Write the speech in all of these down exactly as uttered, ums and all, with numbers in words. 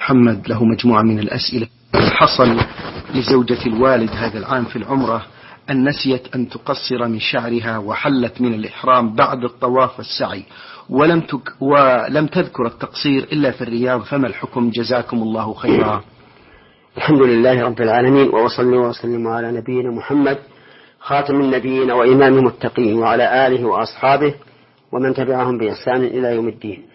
محمد له مجموعة من الأسئلة. حصل لزوجة الوالد هذا العام في العمرة أن نسيت أن تقصر من شعرها وحلت من الإحرام بعد الطواف والسعي، ولم, تك ولم تذكر التقصير إلا في الرياض، فما الحكم؟ جزاكم الله خيرا. الحمد لله رب العالمين، وصلى وسلم على نبينا محمد خاتم النبيين وإمام المتقين وعلى آله وأصحابه ومن تبعهم بإحسان إلى يوم الدين.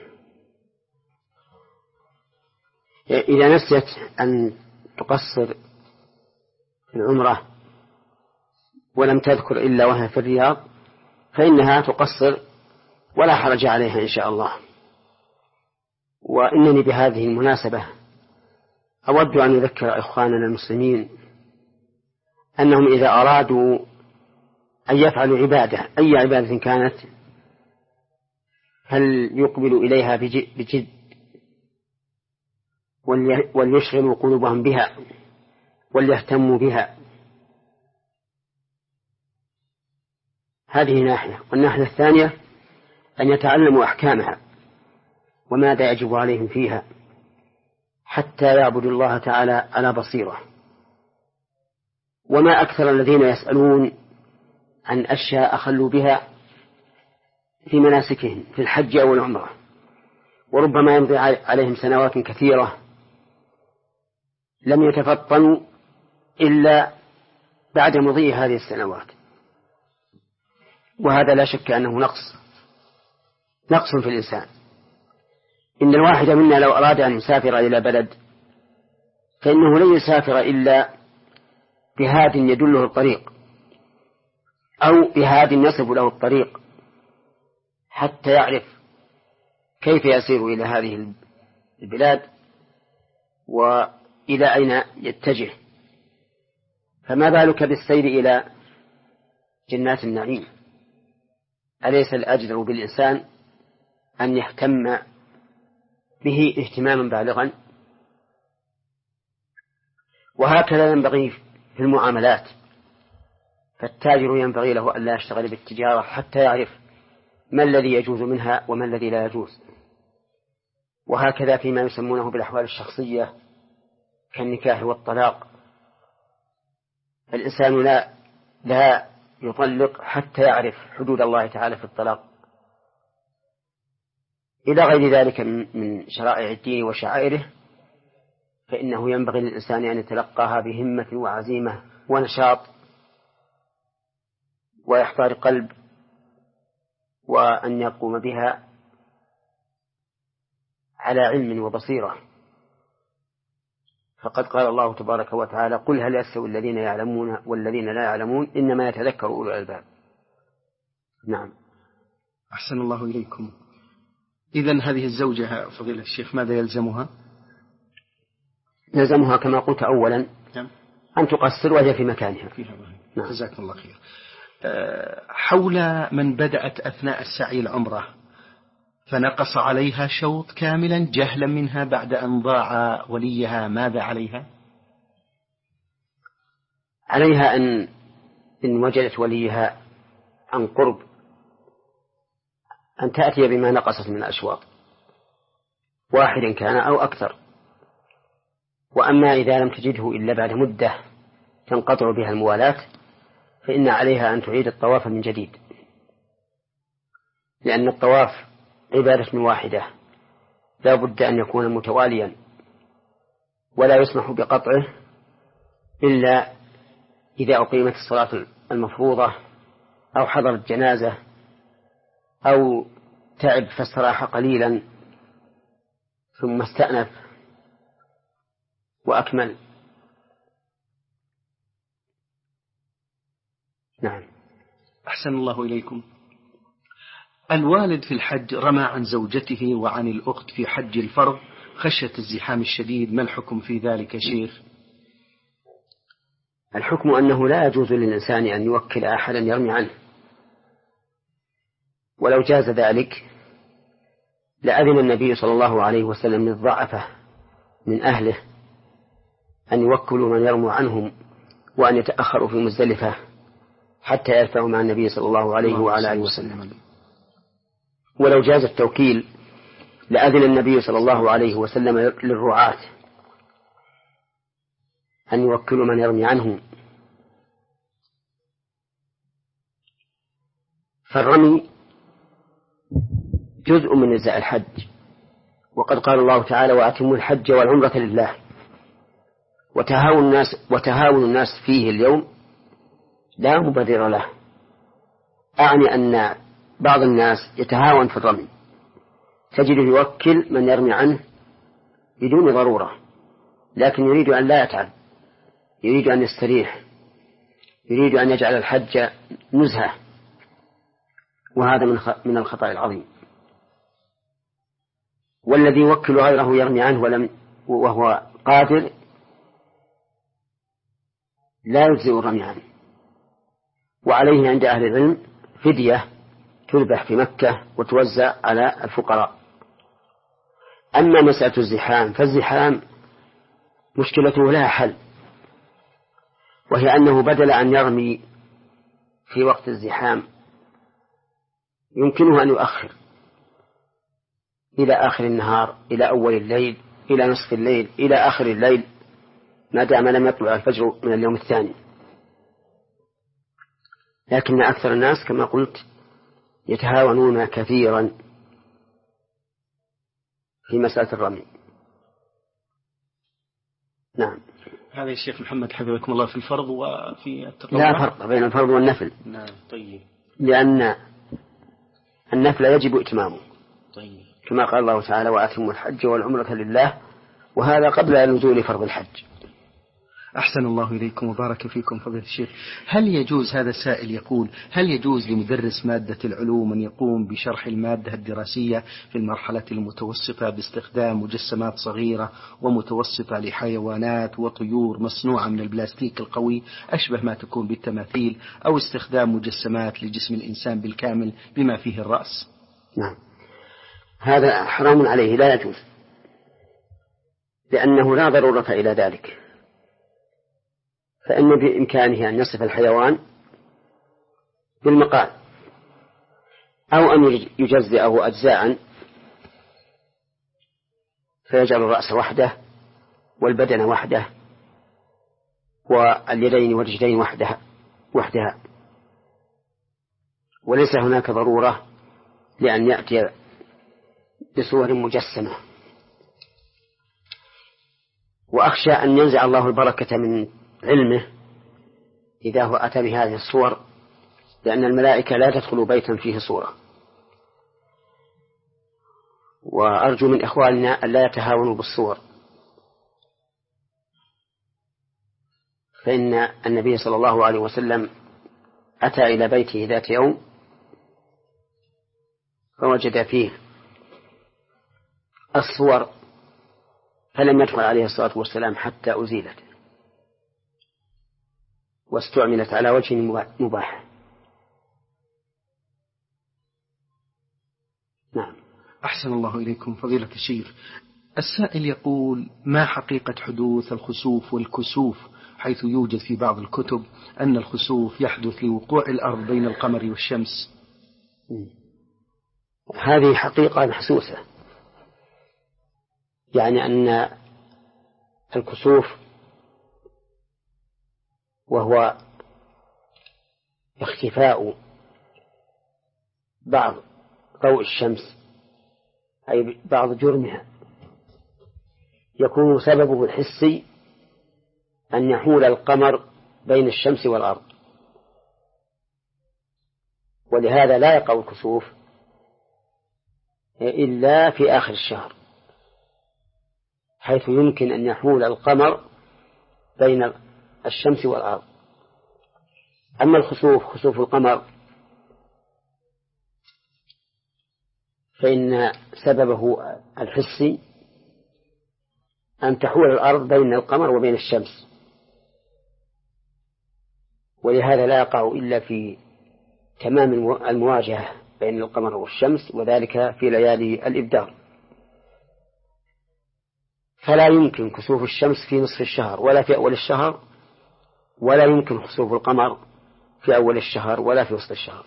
إذا نسيت أن تقصر العمرة ولم تذكر إلا وهي في الرياض فإنها تقصر ولا حرج عليها إن شاء الله. وإنني بهذه المناسبة أود أن أذكر إخواننا المسلمين أنهم إذا أرادوا أن يفعلوا عبادة أي عبادة كانت هل يقبلوا إليها بجد وليشغلوا قلوبهم بها وليهتموا بها. هذه ناحية. والناحية الثانية أن يتعلموا أحكامها وماذا يجب عليهم فيها حتى يعبدوا الله تعالى على بصيرة. وما أكثر الذين يسألون عن أشياء أخلوا بها في مناسكهم في الحج أو العمرة، وربما يمضي عليهم سنوات كثيرة لم يتفطنوا إلا بعد مضي هذه السنوات، وهذا لا شك أنه نقص نقص في الإنسان. إن الواحد منا لو أراد أن يسافر إلى بلد فإنه لن يسافر إلا بهاد يدله الطريق أو بهاد يصف له الطريق حتى يعرف كيف يسير إلى هذه البلاد وإلى أين يتجه. فما بالك بالسير إلى جنات النعيم؟ أليس الأجدر بالإنسان أن يهتم به اهتماما بالغا؟ وهكذا ينبغي في المعاملات، فالتاجر ينبغي له أن لا يشتغل بالتجارة حتى يعرف ما الذي يجوز منها وما الذي لا يجوز. وهكذا فيما يسمونه بالأحوال الشخصية كالنكاح والطلاق، الإنسان لا لا يطلق حتى يعرف حدود الله تعالى في الطلاق إلى غير ذلك من شرائع الدين وشعائره. فإنه ينبغي للإنسان أن يتلقاها بهمة وعزيمة ونشاط ويحضر قلب، وأن يقوم بها على علم وبصيرة. فقد قال الله تبارك وتعالى: قل هل يستوي الذين يعلمون والذين لا يعلمون إنما يتذكر أولو الألباب. نعم. أحسن الله إليكم. إذن هذه الزوجة فضيلة الشيخ ماذا يلزمها؟ يلزمها كما قلت أولا أن تقصر وهي في مكانها. نعم. جزاكم الله خير. حول من بدأت أثناء السعي العمرة فنقص عليها شوط كاملا جهلا منها بعد أن ضاع وليها، ماذا عليها؟ عليها أن إن وجدت وليها عن قرب أن تأتي بما نقصت من الأشواط، واحد كان أو أكثر. وأما إذا لم تجده إلا بعد مدة تنقطع بها الموالاة فإن عليها أن تعيد الطواف من جديد، لأن الطواف عبادة واحدة لا بد أن يكون متواليا، ولا يسمح بقطعه إلا إذا أقيمت الصلاة المفروضة أو حضرت جنازة أو تعب فاستراح قليلا ثم استأنف وأكمل. نعم. أحسن الله إليكم. الوالد في الحج رمى عن زوجته وعن الأخت في حج الفرض خشية الزحام الشديد، ما الحكم في ذلك شيخ؟ الحكم أنه لا يجوز للإنسان أن يوكل أحدا يرمي عنه، ولو جاز ذلك لأذن النبي صلى الله عليه وسلم للضعفة من أهله أن يوكلوا من يرموا عنهم وأن يتأخروا في مزدلفة حتى يرفعوا مع النبي صلى الله عليه وعلى آله وسلم. ولو جاز التوكيل لأذن النبي صلى الله عليه وسلم للرعاة أن يوكلوا من يرمي عنه. فالرمي جزء من أجزاء الحج، وقد قال الله تعالى: وأتموا الحج والعمرة لله. وتهاون الناس, وتهاون الناس فيه اليوم لا مبرر له. أعني أن بعض الناس يتهاون في الرمي، تجده يوكل من يرمي عنه بدون ضرورة، لكن يريد أن لا يتعب، يريد أن يستريح، يريد أن يجعل الحج نزهة، وهذا من الخطأ العظيم. والذي يوكل غيره يرمي عنه ولم وهو قادر لا يجزئ الرمي عنه، وعليه عند أهل العلم فدية تذبح في مكة وتوزع على الفقراء. أما مسألة الزحام فالزحام مشكلته لها حل، وهي أنه بدل أن يرمي في وقت الزحام يمكنه أن يؤخر إلى آخر النهار، إلى أول الليل، إلى نصف الليل، إلى آخر الليل، ما دام لم يطلع الفجر من اليوم الثاني. لكن أكثر الناس كما قلت يتهاونون كثيرا في مسألة الرمي. نعم. هذا الشيخ محمد حفظكم الله في الفرض وفي التطوع. لا فرق بين الفرض والنفل. نعم. طيب. لأن النفل يجب إتمامه. طيب. كما قال الله تعالى: وأتموا الحج والعمرة لله، وهذا قبل نزول فرض الحج. أحسن الله إليكم وبارك فيكم فضيلة الشيخ. هل يجوز، هذا السائل يقول: هل يجوز لمدرس مادة العلوم أن يقوم بشرح المادة الدراسية في المرحلة المتوسطة باستخدام مجسمات صغيرة ومتوسطة لحيوانات وطيور مصنوعة من البلاستيك القوي أشبه ما تكون بالتماثيل، أو استخدام مجسمات لجسم الإنسان بالكامل بما فيه الرأس؟ نعم، هذا حرام عليه، لا يجوز، لأنه لا ضرورة إلى ذلك. فإن بإمكانه أن يصف الحيوان بالمقال، أو أن يجزئه أجزاء فيجعل الرأس وحده والبدن وحده واليدين والرجلين وحدها وحدها وليس هناك ضرورة لأن يأتي بصور مجسمة. وأخشى أن ينزع الله البركة من علمه إذا هو أتى بهذه الصور، لأن الملائكة لا تدخل بيتا فيه صورة. وأرجو من إخواننا أن لا يتهاونوا بالصور، فإن النبي صلى الله عليه وسلم أتى إلى بيته ذات يوم فوجد فيه الصور، فلم يدخل عليه الصلاة والسلام حتى أزيلت واستعملت على وجه مباح. نعم. أحسن الله إليكم فضيلة الشيخ. السائل يقول: ما حقيقة حدوث الخسوف والكسوف، حيث يوجد في بعض الكتب أن الخسوف يحدث لوقوع الأرض بين القمر والشمس؟ هذه حقيقة محسوسة، يعني أن الكسوف وهو اختفاء بعض ضوء الشمس أي بعض جرمها، يكون سببه الحسي أن يحول القمر بين الشمس والأرض، ولهذا لا يقع الكسوف إلا في آخر الشهر، حيث يمكن أن يحول القمر بين الشمس والأرض. أما الخسوف، خسوف القمر، فإن سببه الحسي أن تحول الأرض بين القمر وبين الشمس، ولهذا لا يقع إلا في تمام المواجهة بين القمر والشمس، وذلك في ليالي الإبدار. فلا يمكن كسوف الشمس في نصف الشهر ولا في أول الشهر، ولا يمكن خسوف القمر في أول الشهر ولا في وسط الشهر.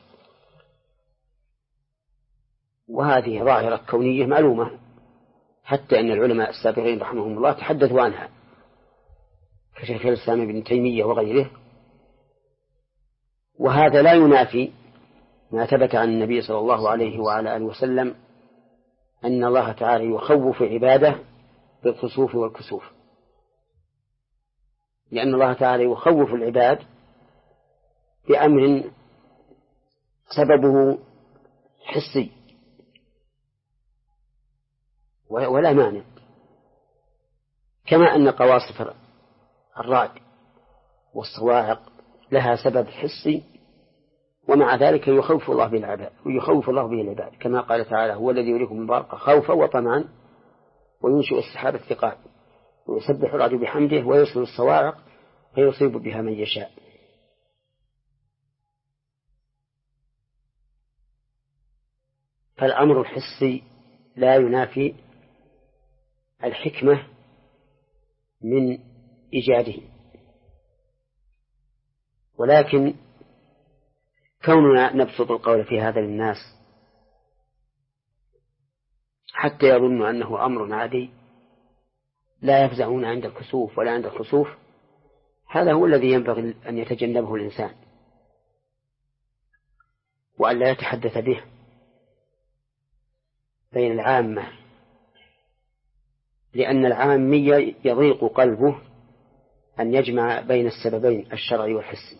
وهذه ظاهرة كونية معلومة، حتى أن العلماء السابقين رحمهم الله تحدثوا عنها، كشيخ الإسلام ابن تيمية وغيره. وهذا لا ينافي ما ثبت عن النبي صلى الله عليه وعلى آله وسلم أن الله تعالى يخوف عباده بالخسوف والكسوف، لأن الله تعالى يخوف العباد بأمر سببه حسي ولا مانع، كما أن قواصف الرعد والصواعق لها سبب حسي، ومع ذلك يخوف الله به العباد ويخوف الله به العباد، كما قال تعالى: هو الذي يريكم البرق خوفا وطمعا وينشئ السحاب الثقال ويسبح الرعد بحمده ويرسل الصواعق فيصيب بها من يشاء. فالأمر الحسي لا ينافي الحكمة من إيجاده، ولكن كوننا نبسط القول في هذا للناس حتى يظنوا أنه أمر عادي لا يفزعون عند الكسوف ولا عند الخسوف، هذا هو الذي ينبغي أن يتجنبه الإنسان وأن لا يتحدث به بين العامة، لأن العامية يضيق قلبه أن يجمع بين السببين الشرعي والحسي.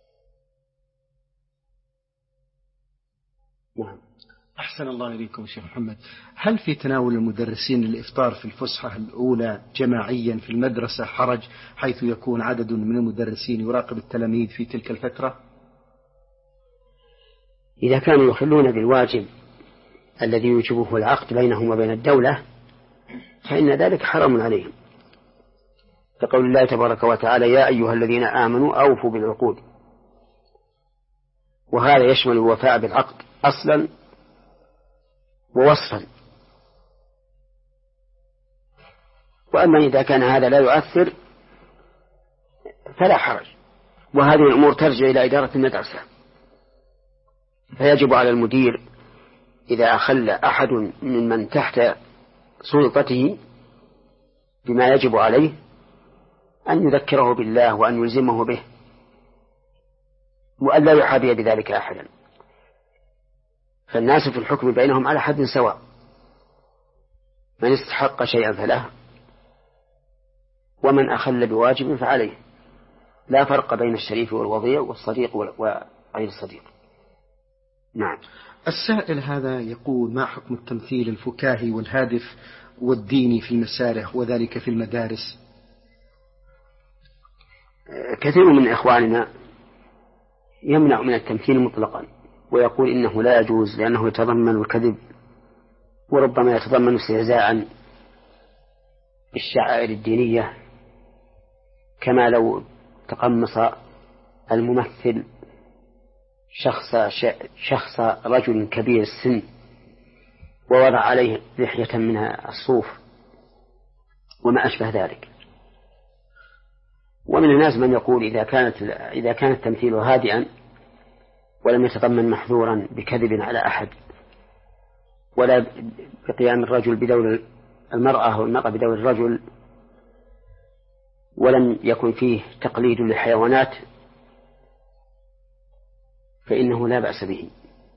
نعم. أحسن الله إليكم شيخ محمد. هل في تناول المدرسين الإفطار في الفسحة الأولى جماعيا في المدرسة حرج، حيث يكون عدد من المدرسين يراقب التلاميذ في تلك الفترة؟ إذا كانوا يخلون بالواجب الذي يوجبه العقد بينهم وبين الدولة فإن ذلك حرام عليهم، كقول الله تبارك وتعالى: يا أيها الذين آمنوا أوفوا بالعقود. وهذا يشمل الوفاء بالعقد أصلا ووصفا. وأما إذا كان هذا لا يؤثر فلا حرج، وهذه الأمور ترجع إلى إدارة المدرسة، فيجب على المدير إذا أخل أحد من من تحت سلطته بما يجب عليه أن يذكره بالله وأن يلزمه به، وأن لا يحابي بذلك أحدا. فالناس في الحكم بينهم على حد سواء، من استحق شيئا فله ومن أخل بواجب فعليه، لا فرق بين الشريف والوضيع والصديق وغير الصديق. نعم. السائل هذا يقول: ما حكم التمثيل الفكاهي والهادف والديني في المسارح وذلك في المدارس؟ كثير من إخواننا يمنع من التمثيل مطلقا ويقول إنه لا يجوز لأنه يتضمن الكذب وربما يتضمن استهزاء بالشعائر الدينية، كما لو تقمص الممثل شخص شخص رجل كبير السن ووضع عليه لحية من الصوف وما أشبه ذلك. ومن الناس من يقول إذا كانت إذا كان التمثيل هادئا ولم يتضمن محذورا بكذب على أحد ولا بقيام الرجل بدور المرأة والمرأة بدور الرجل ولم يكن فيه تقليد للحيوانات فإنه لا بأس به،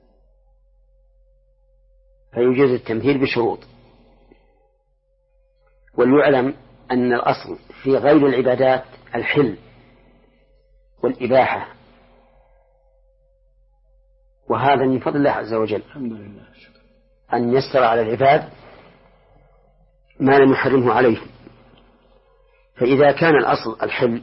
فيجوز التمثيل بشروط. وليعلم أن الأصل في غير العبادات الحل والإباحة، وهذا من فضل الله عز وجل الحمد لله أن يسر على العباد ما لم يحرمه عليهم. فإذا كان الأصل الحل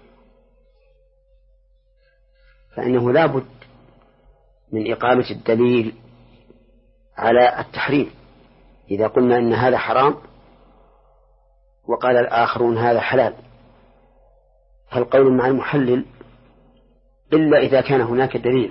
فإنه لا بد من إقامة الدليل على التحريم. إذا قلنا إن هذا حرام وقال الآخرون هذا حلال، فالقول مع المحلل إلا إذا كان هناك دليل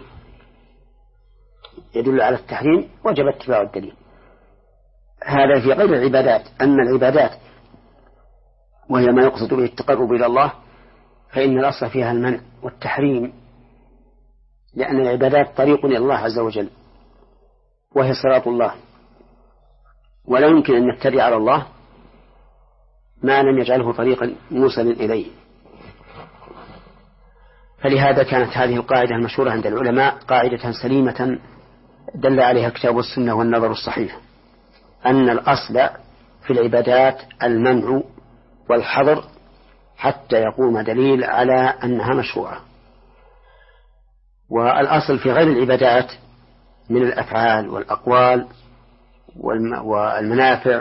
يدل على التحريم وجب اتباع الدليل. هذا في غير العبادات. أما العبادات وهي ما يقصد به التقرب إلى الله فإن الأصل فيها المنع والتحريم، لأن العبادات طريق إلى الله عز وجل وهي صراط الله، ولا يمكن أن نتبع على الله ما لم يجعله طريقا موصلا إليه. فلهذا كانت هذه القاعدة المشهورة عند العلماء قاعدة سليمة دل عليها كتاب السنة والنظر الصحيح، أن الأصل في العبادات المنع والحظر حتى يقوم دليل على أنها مشروعة. والأصل في غير العبادات من الأفعال والأقوال والمنافع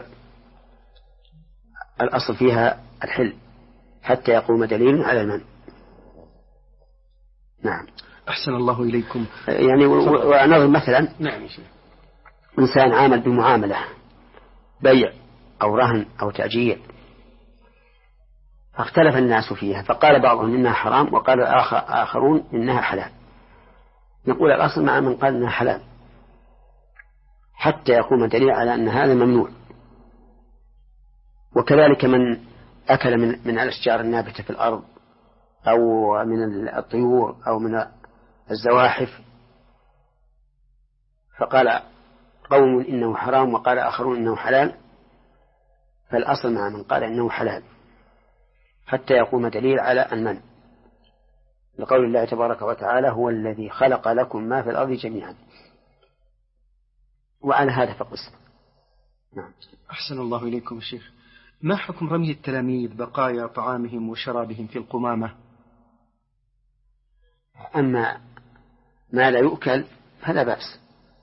الأصل فيها الحل حتى يقوم دليل على المنع. نعم. أحسن الله إليكم. يعني ونظر مثلا نعم. إنسان عامل بمعاملة بيع أو رهن أو تأجير، فاختلف الناس فيها، فقال بعضهم إنها حرام وقال آخرون إنها حلال. نقول الأصل مع من قال إنها حلال حتى يقوم دليل على أن هذا ممنوع. وكذلك من أكل من من الأشجار النابتة في الأرض أو من الطيور أو من الزواحف، فقال قوم إنه حرام وقال آخرون إنه حلال، فالأصل مع من قال إنه حلال حتى يقوم دليل على المنع، لقول الله تبارك وتعالى هو الذي خلق لكم ما في الأرض جميعا، وعلى هذا فقس. نعم. أحسن الله إليكم الشيخ. ما حكم رمي التلاميذ بقايا طعامهم وشرابهم في القمامة؟ أما ما لا يؤكل فلا بأس،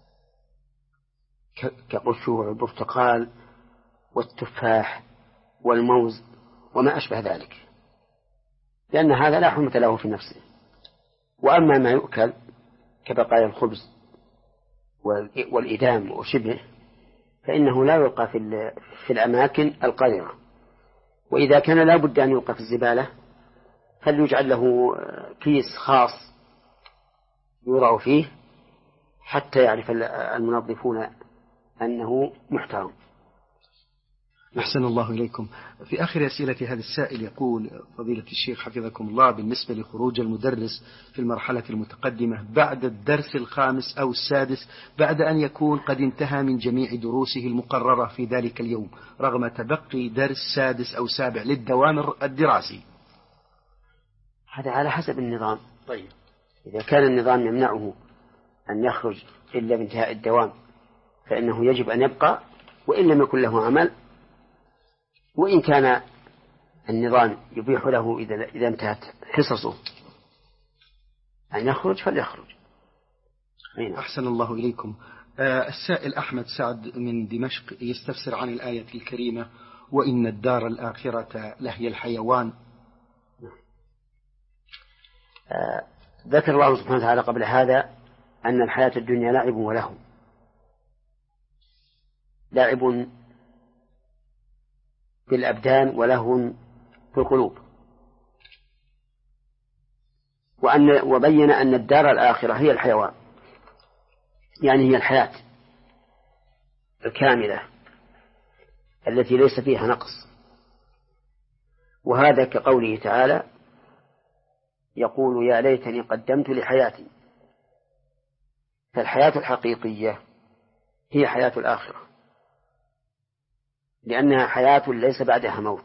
كقشور البرتقال والتفاح والموز وما أشبه ذلك، لأن هذا لا حرمة له في نفسه. وأما ما يؤكل كبقايا الخبز والإدام وشبه فإنه لا يلقى في, في الأماكن القذرة، وإذا كان لا بد أن يلقى في الزبالة فليجعل له كيس خاص يوضع فيه حتى يعرف المنظفون أنه محترم. أحسن الله إليكم. في آخر أسئلة هذا السائل يقول فضيلة الشيخ حفظكم الله، بالنسبة لخروج المدرس في المرحلة المتقدمة بعد الدرس الخامس أو السادس بعد أن يكون قد انتهى من جميع دروسه المقررة في ذلك اليوم رغم تبقي درس سادس أو سابع للدوام الدراسي، هذا على حسب النظام. طيب إذا كان النظام يمنعه أن يخرج إلا بانتهاء الدوام فإنه يجب أن يبقى وإن لم يكن له عمل، وإن كان النظام يبيح له إذا إذا انتهت حصصه أن يخرج فليخرج. أحسن الله إليكم. آه السائل أحمد سعد من دمشق يستفسر عن الآية الكريمة وإن الدار الآخرة لهي الحيوان. آه ذكر الله سبحانه وتعالى قبل هذا أن الحياة الدنيا لعب ولهو، لعب في الأبدان ولهو في القلوب، وأن وبين أن الدار الآخرة هي الحيوان، يعني هي الحياة الكاملة التي ليس فيها نقص. وهذا كقوله تعالى يقول يا ليتني قدمت لحياتي، فالحياة الحقيقية هي حياة الآخرة لأنها حياة ليس بعدها موت،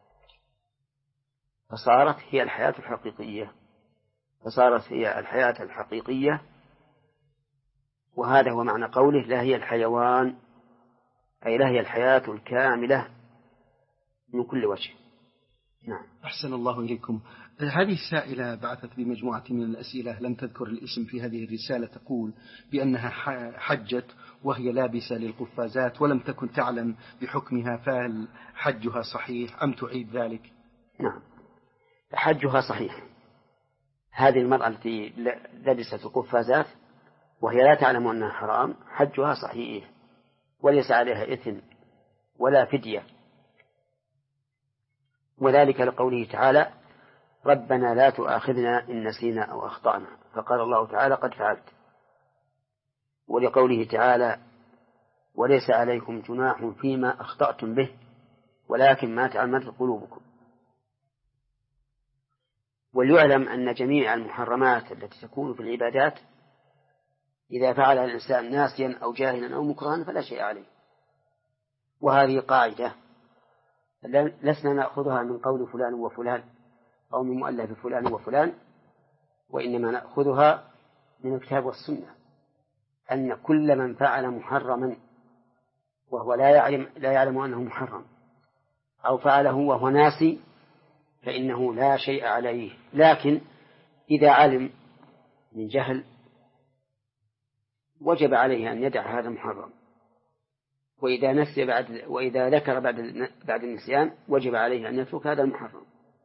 فصارت هي الحياة الحقيقية فصارت هي الحياة الحقيقية وهذا هو معنى قوله لا هي الحيوان، أي لا هي الحياة الكاملة من كل وجه. نعم. أحسن الله إليكم. هذه السائلة بعثت بمجموعة من الأسئلة لم تذكر الاسم في هذه الرسالة، تقول بأنها حجت وهي لابسة للقفازات ولم تكن تعلم بحكمها، فهل حجها صحيح أم تعيد ذلك؟ نعم حجها صحيح. هذه المرأة التي لبست القفازات وهي لا تعلم أنها حرام حجها صحيح وليس عليها إثم ولا فدية، وذلك لقوله تعالى ربنا لا تؤاخذنا إن نسينا أو أخطأنا، فقال الله تعالى قد فعلت، ولقوله تعالى وليس عليكم جناح فيما أخطأتم به ولكن ما تعمدت قلوبكم. وليعلم أن جميع المحرمات التي تكون في العبادات إذا فعلها الإنسان ناسيا أو جاهلا أو مكرها فلا شيء عليه، وهذه قاعدة لسنا نأخذها من قول فلان وفلان أو من مؤلف فلان وفلان، وإنما نأخذها من الكتاب والسنة، أن كل من فعل محرما وهو لا يعلم, لا يعلم أنه محرم أو فعله وهو ناسي فإنه لا شيء عليه، لكن إذا علم من جهل وجب عليه أن يدع هذا المحرم، وإذا نسي بعد وإذا ذكر بعد بعد النسيان وجب عليه أن يترك هذا المحرم.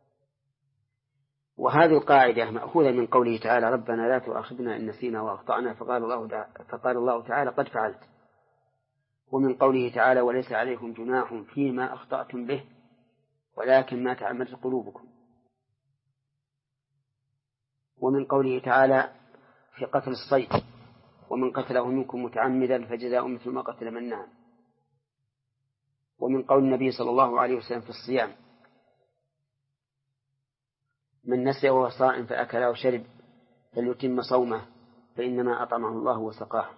وهذه القاعدة مأخوذة من قوله تعالى ربنا لا تؤاخذنا إن نسينا وأخطأنا، فقال الله فقال الله تعالى قد فعلت، ومن قوله تعالى وليس عليكم جناح فيما أخطأتم به ولكن ما تعمدت قلوبكم، ومن قوله تعالى في قتل الصيد ومن قتله منكم متعمدا فجزاء مثل ما قتل من نعم، ومن قول النبي صلى الله عليه وسلم في الصيام من نسي وهو صائم فأكل أو شرب فليتم صومه فإنما أطعمه الله وسقاه.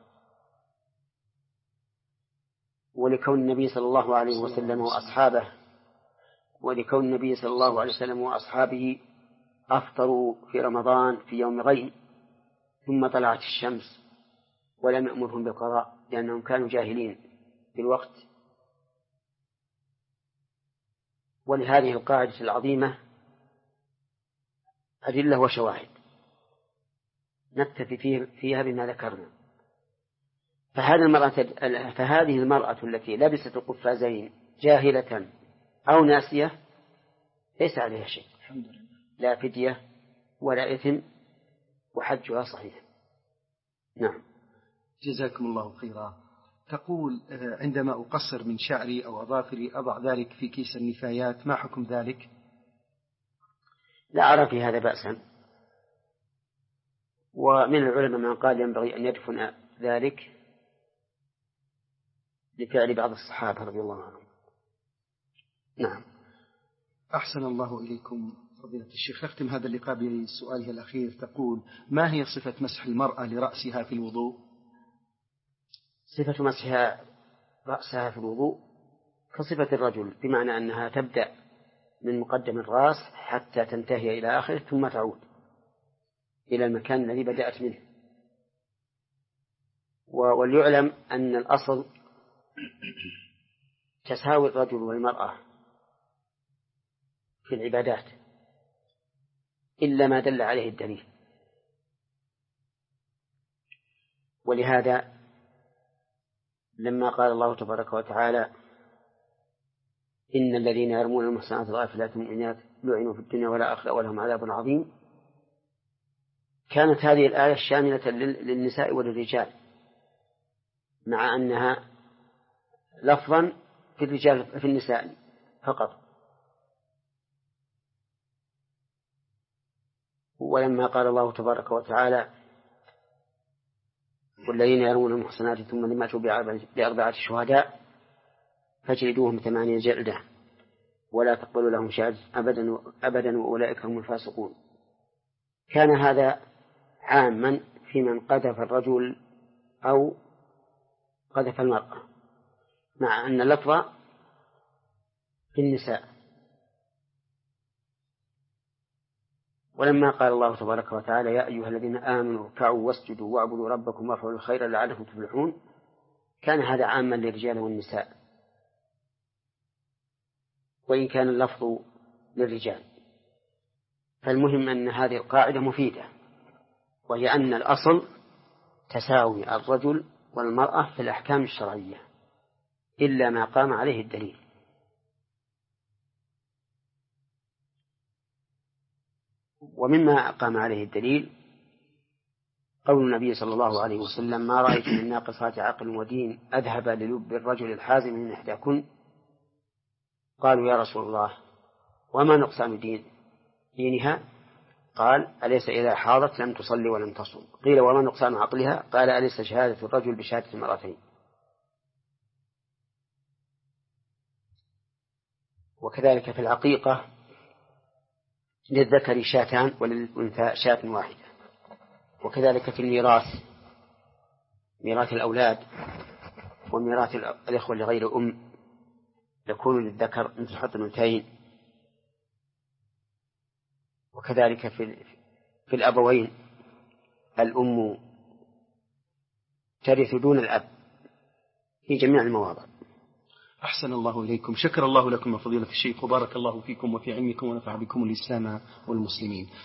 ولكون النبي صلى الله عليه وسلم وأصحابه ولكون النبي صلى الله عليه وسلم وأصحابه أفطروا في رمضان في يوم غيم ثم طلعت الشمس ولم يأمرهم بالقضاء لأنهم كانوا جاهلين في الوقت. ولهذه القاعدة العظيمة أدلة وشواهد نكتفي فيها بما ذكرنا. فهذه المرأة فهذه المرأة التي لبست القفازين جاهلة أو ناسية ليس عليها شيء، لا فدية ولا إثم وحجها صحيح. نعم. جزاكم الله خيرا. تقول عندما أقصر من شعري أو أظافري أضع ذلك في كيس النفايات، ما حكم ذلك؟ لا أرى في هذا بأسا، ومن العلماء من قال ينبغي أن يدفن ذلك لفعل بعض الصحابة رضي الله عنهم. نعم. أحسن الله إليكم فضيلة الشيخ. نختم هذا اللقاء بسؤالها الأخير. تقول ما هي صفة مسح المرأة لرأسها في الوضوء؟ صفة مسحها رأسها في الوضوء كصفة الرجل، بمعنى أنها تبدأ من مقدم الرأس حتى تنتهي إلى آخره ثم تعود إلى المكان الذي بدأت منه. وليعلم أن الأصل تساوي الرجل والمرأة في العبادات إلا ما دل عليه الدليل. ولهذا لما قال الله تبارك وتعالى إن الذين يرمون المحصنات الغافلات المؤمنات لعنوا في الدنيا والآخرة ولهم عذاب عظيم، كانت هذه الآية شاملة للنساء وللرجال، مع أنها لفظا في الرجال في النساء فقط. ولما قال الله تبارك وتعالى والذين يرمون المحصنات ثم لم يأتوا بأربعة شهداء فاجلدوهم ثمانين جلدة ولا تقبلوا لهم شهادة أبدا أبدا وأولئك هم الفاسقون، كان هذا عاما في من قذف الرجل أو قذف المرأة، مع أن اللفظ في النساء. ولما قال الله تبارك وتعالى يا أيها الذين آمنوا اركعوا واسجدوا واعبدوا ربكم وافعلوا الخير لعلكم تفلحون، كان هذا عاما للرجال والنساء وإن كان اللفظ للرجال. فالمهم أن هذه القاعدة مفيدة، وهي أن الأصل تساوي الرجل والمرأة في الأحكام الشرعية إلا ما قام عليه الدليل. ومما قام عليه الدليل قول النبي صلى الله عليه وسلم ما رأيت من ناقصات عقل ودين أذهب للب الرجل الحازم من إحداكن. قالوا يا رسول الله وما نقصان دين دينها؟ قال أليس إذا حاضت لم تصلي ولم تصم؟ قيل وما نقصان عقلها؟ قال أليس شهادة الرجل بشهادة المرأتين؟ وكذلك في العقيقة للذكر شاتان وللأنثى شاة واحدة. وكذلك في الميراث ميراث الأولاد وميراث الإخوة لغير أم يكون للذكر مثل حظ الأنثيين. وكذلك في في الأبوين الأم ترث دون الأب في جميع المواضع. أحسن الله إليكم، شكر الله لكم يا فضيلة الشيخ، وبارك الله فيكم وفي علمكم ونفع بكم الإسلام والمسلمين.